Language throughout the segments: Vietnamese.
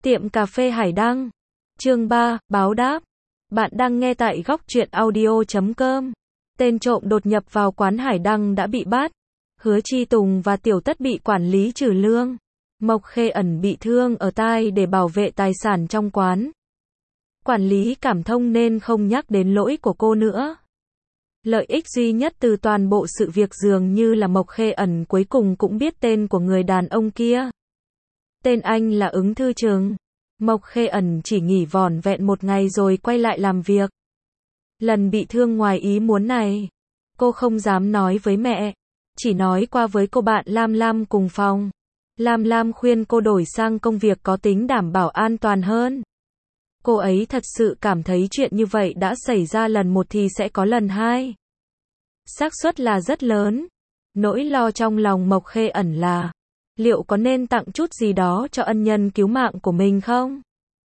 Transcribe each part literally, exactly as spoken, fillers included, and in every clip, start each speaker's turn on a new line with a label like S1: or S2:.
S1: Tiệm cà phê Hải Đăng. Chương ba, báo đáp. Bạn đang nghe tại góc truyện audio chấm com. Tên trộm đột nhập vào quán Hải Đăng đã bị bắt. Hứa Chi Tùng và Tiểu Tất bị quản lý trừ lương. Mộc Khê Ẩn bị thương ở tai để bảo vệ tài sản trong quán. Quản lý cảm thông nên không nhắc đến lỗi của cô nữa. Lợi ích duy nhất từ toàn bộ sự việc dường như là Mộc Khê Ẩn cuối cùng cũng biết tên của người đàn ông kia. Tên anh là Ứng Thư Trừng. Mộc Khê Ẩn chỉ nghỉ vỏn vẹn một ngày rồi quay lại làm việc. Lần bị thương ngoài ý muốn này, cô không dám nói với mẹ, chỉ nói qua với cô bạn Lam Lam cùng phòng. Lam Lam khuyên cô đổi sang công việc có tính đảm bảo an toàn hơn. Cô ấy thật sự cảm thấy chuyện như vậy đã xảy ra lần một thì sẽ có lần hai. Xác suất là rất lớn. Nỗi lo trong lòng Mộc Khê Ẩn là liệu có nên tặng chút gì đó cho ân nhân cứu mạng của mình không?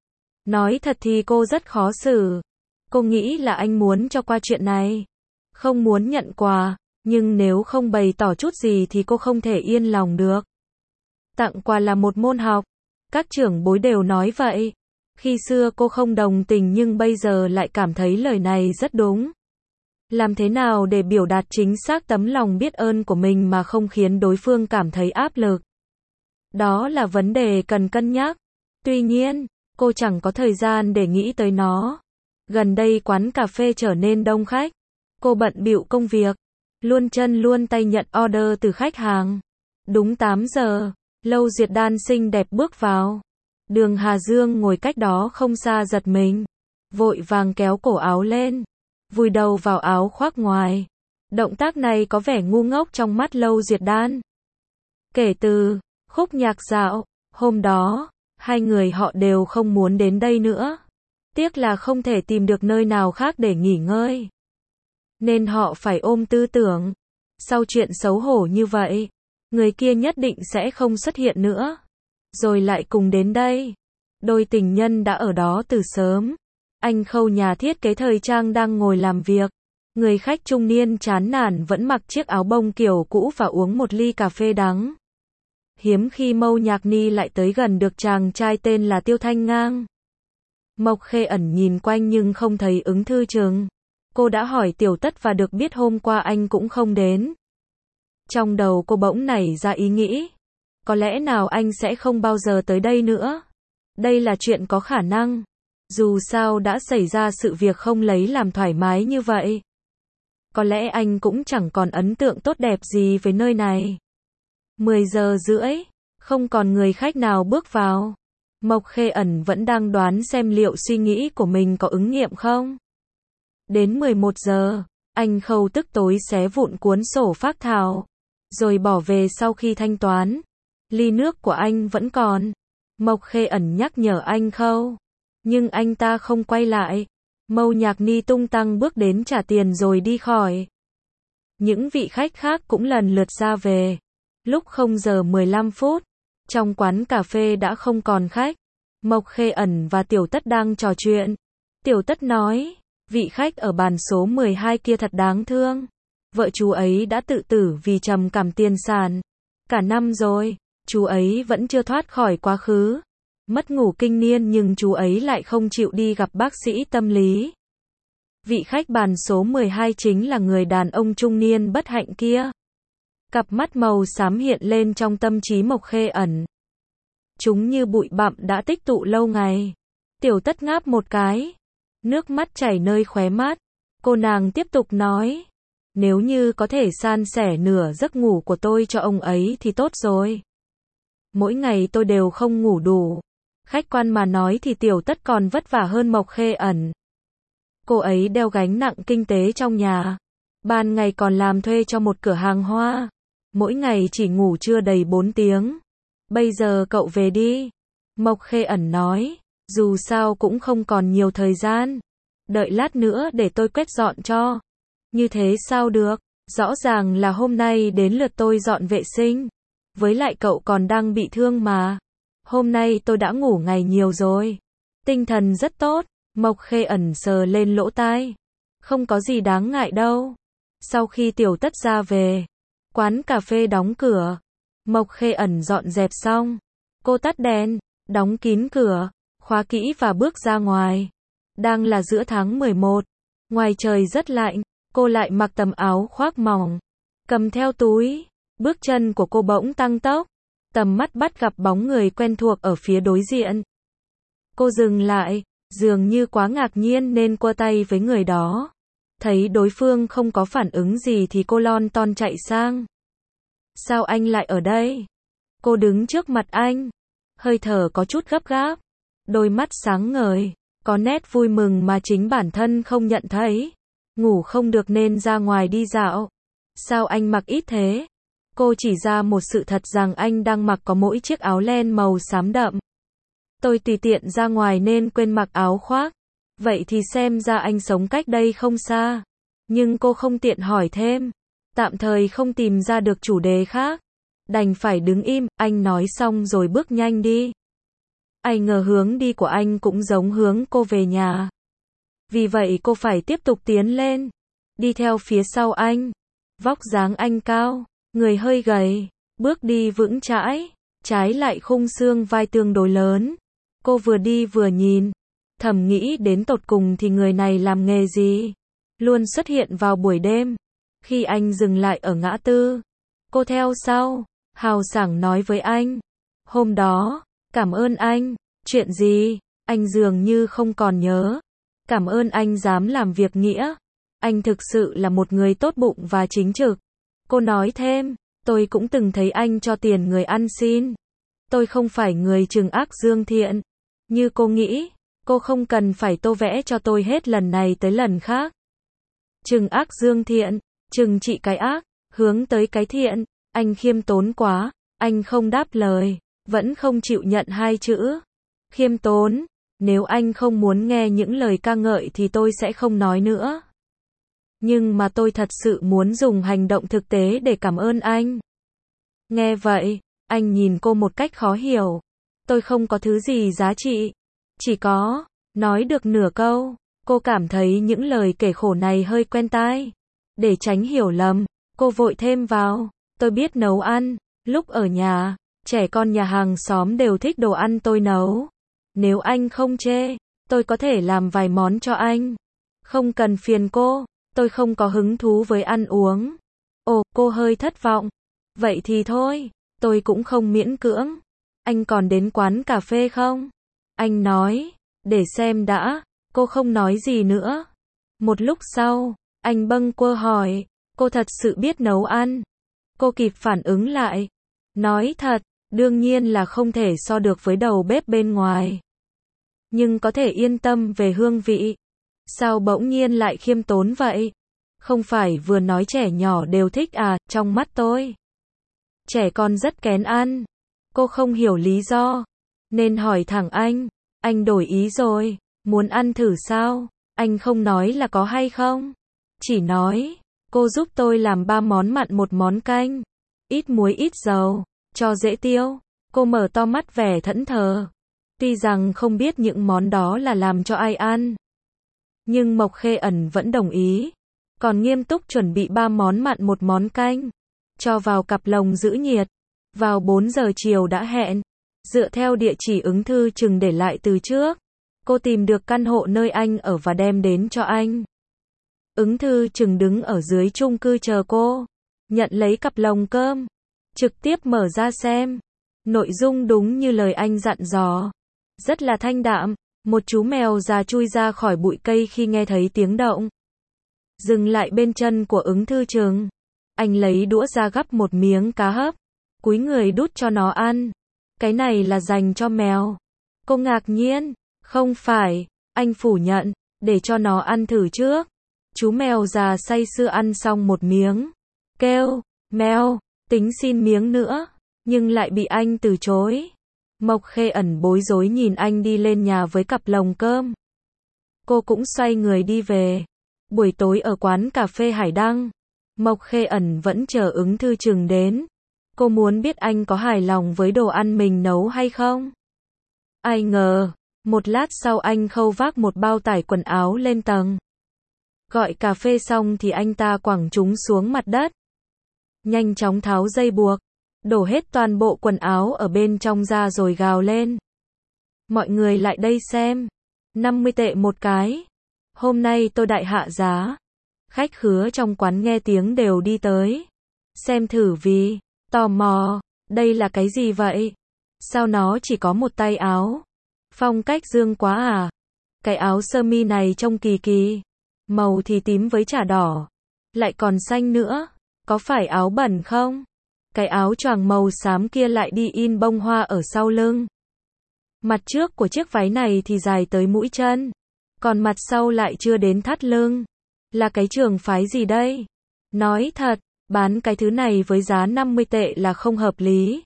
S1: Nói thật thì cô rất khó xử. Cô nghĩ là anh muốn cho qua chuyện này. Không muốn nhận quà, nhưng nếu không bày tỏ chút gì thì cô không thể yên lòng được. Tặng quà là một môn học. Các trưởng bối đều nói vậy. Khi xưa cô không đồng tình nhưng bây giờ lại cảm thấy lời này rất đúng. Làm thế nào để biểu đạt chính xác tấm lòng biết ơn của mình mà không khiến đối phương cảm thấy áp lực? Đó là vấn đề cần cân nhắc. Tuy nhiên, cô chẳng có thời gian để nghĩ tới nó. Gần đây quán cà phê trở nên đông khách. Cô bận bịu công việc, luôn chân luôn tay nhận order từ khách hàng. Đúng tám giờ, Lâu Duyệt Đan xinh đẹp bước vào. Đường Hà Dương ngồi cách đó không xa giật mình, vội vàng kéo cổ áo lên, vùi đầu vào áo khoác ngoài. Động tác này có vẻ ngu ngốc trong mắt Lâu Duyệt Đan. Kể từ khúc nhạc dạo hôm đó, hai người họ đều không muốn đến đây nữa. Tiếc là không thể tìm được nơi nào khác để nghỉ ngơi, nên họ phải ôm tư tưởng, sau chuyện xấu hổ như vậy, người kia nhất định sẽ không xuất hiện nữa. Rồi lại cùng đến đây. Đôi tình nhân đã ở đó từ sớm. Anh Khâu nhà thiết kế thời trang đang ngồi làm việc. Người khách trung niên chán nản vẫn mặc chiếc áo bông kiểu cũ và uống một ly cà phê đắng. Hiếm khi Mâu Nhạc Ni lại tới gần được chàng trai tên là Tiêu Thanh Ngang. Mộc Khê Ẩn nhìn quanh nhưng không thấy Ứng Thư Trừng. Cô đã hỏi Tiểu Tất và được biết hôm qua anh cũng không đến. Trong đầu cô bỗng nảy ra ý nghĩ. Có lẽ nào anh sẽ không bao giờ tới đây nữa. Đây là chuyện có khả năng. Dù sao đã xảy ra sự việc không lấy làm thoải mái như vậy. Có lẽ anh cũng chẳng còn ấn tượng tốt đẹp gì với nơi này. mười giờ rưỡi, không còn người khách nào bước vào. Mộc Khê Ẩn vẫn đang đoán xem liệu suy nghĩ của mình có ứng nghiệm không. Đến mười một giờ, anh Khâu tức tối xé vụn cuốn sổ phác thảo, rồi bỏ về sau khi thanh toán. Ly nước của anh vẫn còn. Mộc Khê Ẩn nhắc nhở anh Khâu, nhưng anh ta không quay lại. Mâu Nhạc Ni tung tăng bước đến trả tiền rồi đi khỏi. Những vị khách khác cũng lần lượt ra về. Lúc không giờ mười lăm phút, trong quán cà phê đã không còn khách. Mộc Khê Ẩn và Tiểu Tất đang trò chuyện. Tiểu Tất nói, vị khách ở bàn số mười hai kia thật đáng thương. Vợ chú ấy đã tự tử vì trầm cảm tiền sản. Cả năm rồi, chú ấy vẫn chưa thoát khỏi quá khứ. Mất ngủ kinh niên nhưng chú ấy lại không chịu đi gặp bác sĩ tâm lý. Vị khách bàn số mười hai chính là người đàn ông trung niên bất hạnh kia. Cặp mắt màu xám hiện lên trong tâm trí Mộc Khê Ẩn. Chúng như bụi bặm đã tích tụ lâu ngày. Tiểu Tất ngáp một cái. Nước mắt chảy nơi khóe mắt. Cô nàng tiếp tục nói. Nếu như có thể san sẻ nửa giấc ngủ của tôi cho ông ấy thì tốt rồi. Mỗi ngày tôi đều không ngủ đủ. Khách quan mà nói thì Tiểu Tất còn vất vả hơn Mộc Khê Ẩn. Cô ấy đeo gánh nặng kinh tế trong nhà. Ban ngày còn làm thuê cho một cửa hàng hoa. Mỗi ngày chỉ ngủ chưa đầy bốn tiếng. Bây giờ cậu về đi. Mộc Khê Ẩn nói. Dù sao cũng không còn nhiều thời gian. Đợi lát nữa để tôi quét dọn cho. Như thế sao được? Rõ ràng là hôm nay đến lượt tôi dọn vệ sinh. Với lại cậu còn đang bị thương mà. Hôm nay tôi đã ngủ ngày nhiều rồi. Tinh thần rất tốt. Mộc Khê Ẩn sờ lên lỗ tai. Không có gì đáng ngại đâu. Sau khi Tiểu Tất ra về, quán cà phê đóng cửa. Mộc Khê Ẩn dọn dẹp xong. Cô tắt đèn, đóng kín cửa, khóa kỹ và bước ra ngoài. Đang là giữa tháng mười một, ngoài trời rất lạnh, cô lại mặc tấm áo khoác mỏng, cầm theo túi, bước chân của cô bỗng tăng tốc, tầm mắt bắt gặp bóng người quen thuộc ở phía đối diện. Cô dừng lại, dường như quá ngạc nhiên nên quơ tay với người đó. Thấy đối phương không có phản ứng gì thì cô lon ton chạy sang. Sao anh lại ở đây? Cô đứng trước mặt anh, hơi thở có chút gấp gáp, đôi mắt sáng ngời, có nét vui mừng mà chính bản thân không nhận thấy. Ngủ không được nên ra ngoài đi dạo. Sao anh mặc ít thế? Cô chỉ ra một sự thật rằng anh đang mặc có mỗi chiếc áo len màu xám đậm. Tôi tùy tiện ra ngoài nên quên mặc áo khoác. Vậy thì xem ra anh sống cách đây không xa. Nhưng cô không tiện hỏi thêm. Tạm thời không tìm ra được chủ đề khác. Đành phải đứng im, anh nói xong rồi bước nhanh đi. Ai ngờ hướng đi của anh cũng giống hướng cô về nhà. Vì vậy cô phải tiếp tục tiến lên. Đi theo phía sau anh. Vóc dáng anh cao, người hơi gầy, bước đi vững chãi, trái lại khung xương vai tương đối lớn. Cô vừa đi vừa nhìn, thầm nghĩ đến tột cùng thì người này làm nghề gì? Luôn xuất hiện vào buổi đêm. Khi anh dừng lại ở ngã tư, cô theo sau, hào sảng nói với anh. Hôm đó, cảm ơn anh. Chuyện gì? Anh dường như không còn nhớ. Cảm ơn anh dám làm việc nghĩa. Anh thực sự là một người tốt bụng và chính trực. Cô nói thêm, tôi cũng từng thấy anh cho tiền người ăn xin. Tôi không phải người trừng ác dương thiện. Như cô nghĩ, cô không cần phải tô vẽ cho tôi hết lần này tới lần khác. Trừng ác dương thiện, trừng trị cái ác, hướng tới cái thiện. Anh khiêm tốn quá, anh không đáp lời, vẫn không chịu nhận hai chữ. Khiêm tốn, nếu anh không muốn nghe những lời ca ngợi thì tôi sẽ không nói nữa. Nhưng mà tôi thật sự muốn dùng hành động thực tế để cảm ơn anh. Nghe vậy, anh nhìn cô một cách khó hiểu. Tôi không có thứ gì giá trị. Chỉ có, nói được nửa câu, cô cảm thấy những lời kể khổ này hơi quen tai. Để tránh hiểu lầm, cô vội thêm vào, tôi biết nấu ăn, lúc ở nhà, trẻ con nhà hàng xóm đều thích đồ ăn tôi nấu. Nếu anh không chê, tôi có thể làm vài món cho anh. Không cần phiền cô. Tôi không có hứng thú với ăn uống. Ồ, cô hơi thất vọng. Vậy thì thôi, tôi cũng không miễn cưỡng. Anh còn đến quán cà phê không? Anh nói, để xem đã. Cô không nói gì nữa. Một lúc sau, anh bâng quơ hỏi, cô thật sự biết nấu ăn? Cô kịp phản ứng lại. Nói thật, đương nhiên là không thể so được với đầu bếp bên ngoài. Nhưng có thể yên tâm về hương vị. Sao bỗng nhiên lại khiêm tốn vậy? Không phải vừa nói trẻ nhỏ đều thích à, trong mắt tôi. Trẻ con rất kén ăn. Cô không hiểu lý do. Nên hỏi thẳng anh. Anh đổi ý rồi. Muốn ăn thử sao? Anh không nói là có hay không. Chỉ nói, cô giúp tôi làm ba món mặn một món canh. Ít muối ít dầu, cho dễ tiêu. Cô mở to mắt vẻ thẫn thờ. Tuy rằng không biết những món đó là làm cho ai ăn. Nhưng Mộc Khê Ẩn vẫn đồng ý. Còn nghiêm túc chuẩn bị ba món mặn một món canh. Cho vào cặp lồng giữ nhiệt. Vào bốn giờ chiều đã hẹn. Dựa theo địa chỉ Ứng Thư Trừng để lại từ trước. Cô tìm được căn hộ nơi anh ở và đem đến cho anh. Ứng Thư Trừng đứng ở dưới chung cư chờ cô. Nhận lấy cặp lồng cơm. Trực tiếp mở ra xem. Nội dung đúng như lời anh dặn dò. Rất là thanh đạm. Một chú mèo già chui ra khỏi bụi cây khi nghe thấy tiếng động. Dừng lại bên chân của Ứng Thư Trừng. Anh lấy đũa ra gắp một miếng cá hấp. Cúi người đút cho nó ăn. Cái này là dành cho mèo. Cô ngạc nhiên. Không phải. Anh phủ nhận. Để cho nó ăn thử trước. Chú mèo già say sưa ăn xong một miếng. Kêu. Mèo. Tính xin miếng nữa. Nhưng lại bị anh từ chối. Mộc Khê Ẩn bối rối nhìn anh đi lên nhà với cặp lồng cơm. Cô cũng xoay người đi về. Buổi tối ở quán cà phê Hải Đăng, Mộc Khê Ẩn vẫn chờ Ứng Thư Trừng đến. Cô muốn biết anh có hài lòng với đồ ăn mình nấu hay không. Ai ngờ, một lát sau anh khâu vác một bao tải quần áo lên tầng. Gọi cà phê xong thì anh ta quẳng chúng xuống mặt đất. Nhanh chóng tháo dây buộc. Đổ hết toàn bộ quần áo ở bên trong ra rồi gào lên. Mọi người lại đây xem. năm mươi tệ một cái. Hôm nay tôi đại hạ giá. Khách khứa trong quán nghe tiếng đều đi tới. Xem thử vì tò mò. Đây là cái gì vậy? Sao nó chỉ có một tay áo? Phong cách Dương quá à? Cái áo sơ mi này trông kỳ kỳ. Màu thì tím với chả đỏ. Lại còn xanh nữa. Có phải áo bẩn không? Cái áo choàng màu xám kia lại đi in bông hoa ở sau lưng. Mặt trước của chiếc váy này thì dài tới mũi chân. Còn mặt sau lại chưa đến thắt lưng. Là cái trường phái gì đây? Nói thật, bán cái thứ này với giá năm mươi tệ là không hợp lý.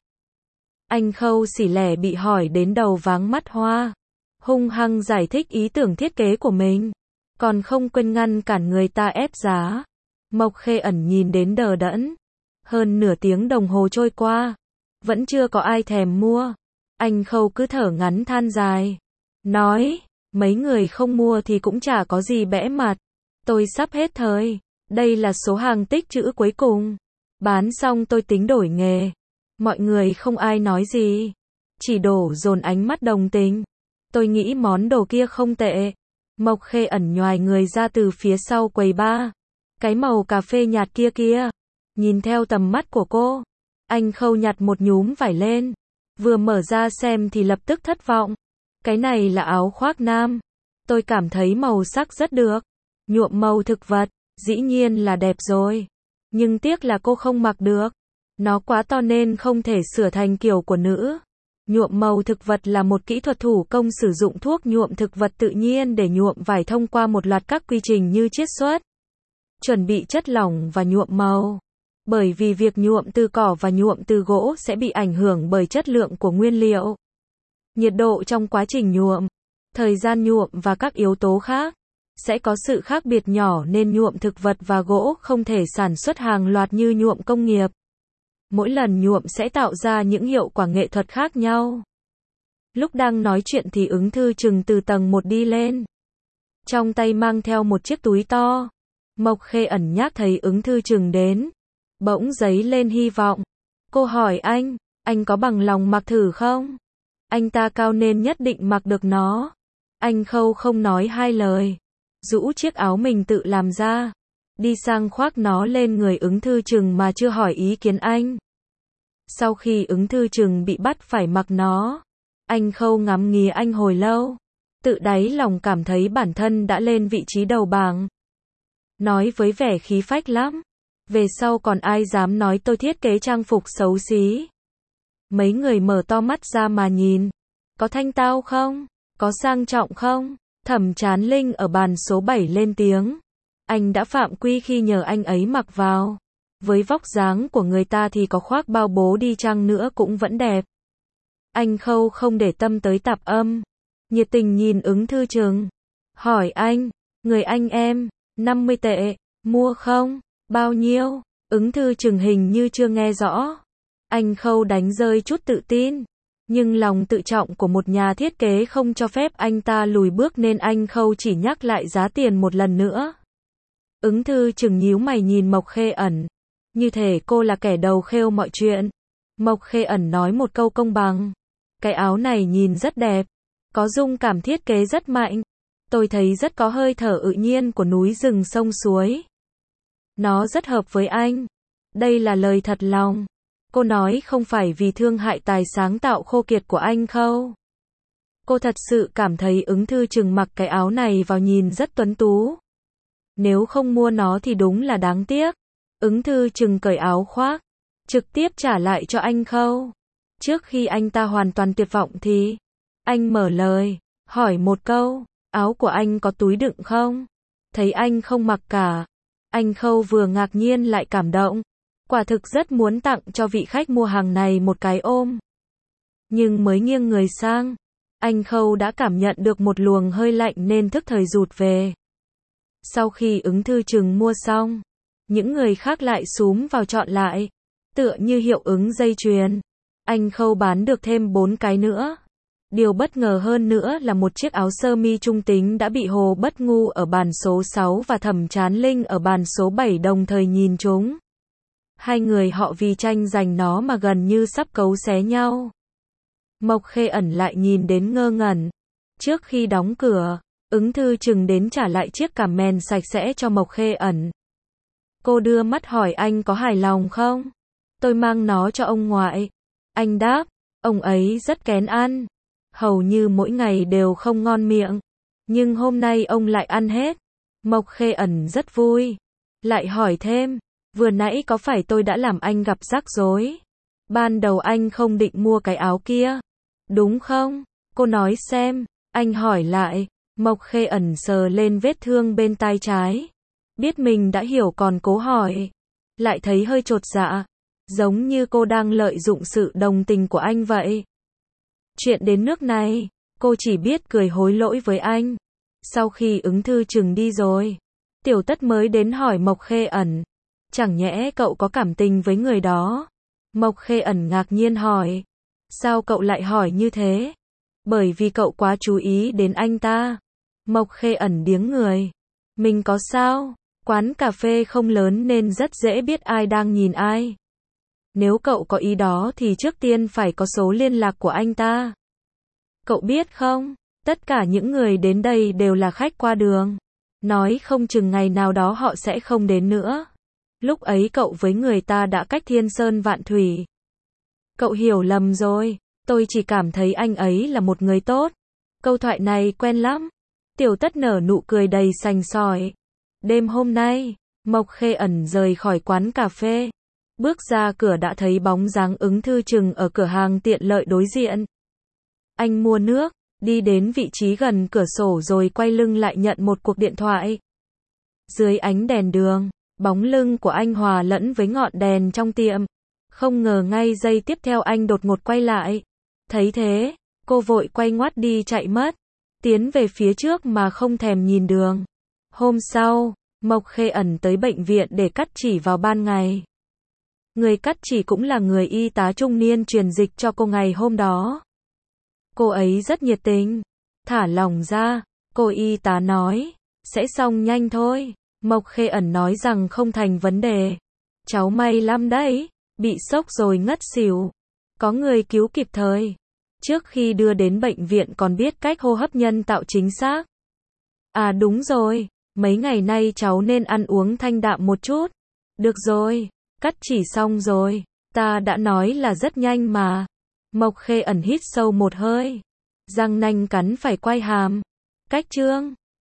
S1: Anh Khâu xỉ lẻ bị hỏi đến đầu váng mắt hoa. Hung hăng giải thích ý tưởng thiết kế của mình. Còn không quên ngăn cản người ta ép giá. Mộc Khê Ẩn nhìn đến đờ đẫn. Hơn nửa tiếng đồng hồ trôi qua. Vẫn chưa có ai thèm mua. Anh Khâu cứ thở ngắn than dài. Nói, mấy người không mua thì cũng chả có gì bẽ mặt. Tôi sắp hết thời. Đây là số hàng tích trữ cuối cùng. Bán xong tôi tính đổi nghề. Mọi người không ai nói gì. Chỉ đổ dồn ánh mắt đồng tình. Tôi nghĩ món đồ kia không tệ. Mộc Khê Ẩn nhoài người ra từ phía sau quầy bar. Cái màu cà phê nhạt kia kia. Nhìn theo tầm mắt của cô. Anh Khâu nhặt một nhúm vải lên. Vừa mở ra xem thì lập tức thất vọng. Cái này là áo khoác nam. Tôi cảm thấy màu sắc rất được. Nhuộm màu thực vật. Dĩ nhiên là đẹp rồi. Nhưng tiếc là cô không mặc được. Nó quá to nên không thể sửa thành kiểu của nữ. Nhuộm màu thực vật là một kỹ thuật thủ công sử dụng thuốc nhuộm thực vật tự nhiên để nhuộm vải thông qua một loạt các quy trình như chiết xuất, chuẩn bị chất lỏng và nhuộm màu. Bởi vì việc nhuộm từ cỏ và nhuộm từ gỗ sẽ bị ảnh hưởng bởi chất lượng của nguyên liệu, nhiệt độ trong quá trình nhuộm, thời gian nhuộm và các yếu tố khác, sẽ có sự khác biệt nhỏ nên nhuộm thực vật và gỗ không thể sản xuất hàng loạt như nhuộm công nghiệp. Mỗi lần nhuộm sẽ tạo ra những hiệu quả nghệ thuật khác nhau. Lúc đang nói chuyện thì Ứng Thư Trừng từ tầng một đi lên. Trong tay mang theo một chiếc túi to. Mộc Khê Ẩn nhác thấy Ứng Thư Trừng đến. Bỗng dấy lên hy vọng. Cô hỏi anh, anh có bằng lòng mặc thử không? Anh ta cao nên nhất định mặc được nó. Anh Khâu không nói hai lời. Rũ chiếc áo mình tự làm ra. Đi sang khoác nó lên người Ứng Thư Trừng mà chưa hỏi ý kiến anh. Sau khi Ứng Thư Trừng bị bắt phải mặc nó, anh Khâu ngắm nghía anh hồi lâu. Tự đáy lòng cảm thấy bản thân đã lên vị trí đầu bảng. Nói với vẻ khí phách lắm. Về sau còn ai dám nói tôi thiết kế trang phục xấu xí. Mấy người mở to mắt ra mà nhìn. Có thanh tao không? Có sang trọng không? Thẩm Chán Linh ở bàn số bảy lên tiếng. Anh đã phạm quy khi nhờ anh ấy mặc vào. Với vóc dáng của người ta thì có khoác bao bố đi chăng nữa cũng vẫn đẹp. Anh Khâu không để tâm tới tạp âm. Nhiệt tình nhìn Ứng Thư Trừng. Hỏi anh, người anh em, năm mươi tệ, mua không? Bao nhiêu? Ứng Thư Trừng hình như chưa nghe rõ. Anh Khâu đánh rơi chút tự tin. Nhưng lòng tự trọng của một nhà thiết kế không cho phép anh ta lùi bước nên anh Khâu chỉ nhắc lại giá tiền một lần nữa. Ứng Thư Trừng nhíu mày nhìn Mộc Khê Ẩn. Như thể cô là kẻ đầu khêu mọi chuyện. Mộc Khê Ẩn nói một câu công bằng. Cái áo này nhìn rất đẹp. Có dung cảm thiết kế rất mạnh. Tôi thấy rất có hơi thở tự nhiên của núi rừng sông suối. Nó rất hợp với anh. Đây là lời thật lòng. Cô nói không phải vì thương hại tài sáng tạo khô kiệt của anh Khâu. Cô thật sự cảm thấy Ứng Thư Trừng mặc cái áo này vào nhìn rất tuấn tú. Nếu không mua nó thì đúng là đáng tiếc. Ứng Thư Trừng cởi áo khoác, trực tiếp trả lại cho anh Khâu. Trước khi anh ta hoàn toàn tuyệt vọng thì, anh mở lời, hỏi một câu, áo của anh có túi đựng không? Thấy anh không mặc cả, anh Khâu vừa ngạc nhiên lại cảm động. Quả thực rất muốn tặng cho vị khách mua hàng này một cái ôm. Nhưng mới nghiêng người sang, anh Khâu đã cảm nhận được một luồng hơi lạnh nên thức thời rụt về. Sau khi Ứng Thư Trừng mua xong, những người khác lại xúm vào chọn lại. Tựa như hiệu ứng dây chuyền. Anh Khâu bán được thêm bốn cái nữa. Điều bất ngờ hơn nữa là một chiếc áo sơ mi trung tính đã bị Hồ Bất Ngu ở bàn số sáu và Thẩm Chán Linh ở bàn số bảy đồng thời nhìn chúng. Hai người họ vì tranh giành nó mà gần như sắp cấu xé nhau. Mộc Khê Ẩn lại nhìn đến ngơ ngẩn. Trước khi đóng cửa, Ứng Thư Trừng đến trả lại chiếc cà mền sạch sẽ cho Mộc Khê Ẩn. Cô đưa mắt hỏi anh có hài lòng không? Tôi mang nó cho ông ngoại. Anh đáp, ông ấy rất kén ăn. Hầu như mỗi ngày đều không ngon miệng. Nhưng hôm nay ông lại ăn hết. Mộc Khê Ẩn rất vui. Lại hỏi thêm, vừa nãy có phải tôi đã làm anh gặp rắc rối? Ban đầu anh không định mua cái áo kia, đúng không? Cô nói xem, anh hỏi lại. Mộc Khê Ẩn sờ lên vết thương bên tai trái. Biết mình đã hiểu còn cố hỏi. Lại thấy hơi chột dạ. Giống như cô đang lợi dụng sự đồng tình của anh vậy. Chuyện đến nước này, cô chỉ biết cười hối lỗi với anh. Sau khi Ứng Thư Trừng đi rồi, Tiểu Tất mới đến hỏi Mộc Khê Ẩn. Chẳng nhẽ cậu có cảm tình với người đó? Mộc Khê Ẩn ngạc nhiên hỏi. Sao cậu lại hỏi như thế? Bởi vì cậu quá chú ý đến anh ta. Mộc Khê Ẩn điếng người. Mình có sao? Quán cà phê không lớn nên rất dễ biết ai đang nhìn ai. Nếu cậu có ý đó thì trước tiên phải có số liên lạc của anh ta. Cậu biết không, tất cả những người đến đây đều là khách qua đường. Nói không chừng ngày nào đó họ sẽ không đến nữa. Lúc ấy cậu với người ta đã cách thiên sơn vạn thủy. Cậu hiểu lầm rồi, tôi chỉ cảm thấy anh ấy là một người tốt. Câu thoại này quen lắm. Tiểu Tất nở nụ cười đầy sành sỏi. Đêm hôm nay, Mộc Khê Ẩn rời khỏi quán cà phê. Bước ra cửa đã thấy bóng dáng Ứng Thư Trừng ở cửa hàng tiện lợi đối diện. Anh mua nước, đi đến vị trí gần cửa sổ rồi quay lưng lại nhận một cuộc điện thoại. Dưới ánh đèn đường, bóng lưng của anh hòa lẫn với ngọn đèn trong tiệm. Không ngờ ngay giây tiếp theo anh đột ngột quay lại. Thấy thế, cô vội quay ngoắt đi chạy mất. Tiến về phía trước mà không thèm nhìn đường. Hôm sau, Mộc Khê Ẩn tới bệnh viện để cắt chỉ vào ban ngày. Người cắt chỉ cũng là người y tá trung niên truyền dịch cho cô ngày hôm đó. Cô ấy rất nhiệt tình. Thả lỏng ra, cô y tá nói, sẽ xong nhanh thôi. Mộc Khê Ẩn nói rằng không thành vấn đề. Cháu may lắm đấy, bị sốc rồi ngất xỉu. Có người cứu kịp thời. Trước khi đưa đến bệnh viện còn biết cách hô hấp nhân tạo chính xác. À đúng rồi, mấy ngày nay cháu nên ăn uống thanh đạm một chút. Được rồi, cắt chỉ xong rồi, ta đã nói là rất nhanh mà. Mộc Khê Ẩn hít sâu một hơi. Răng nanh cắn phải quai hàm. Cách chương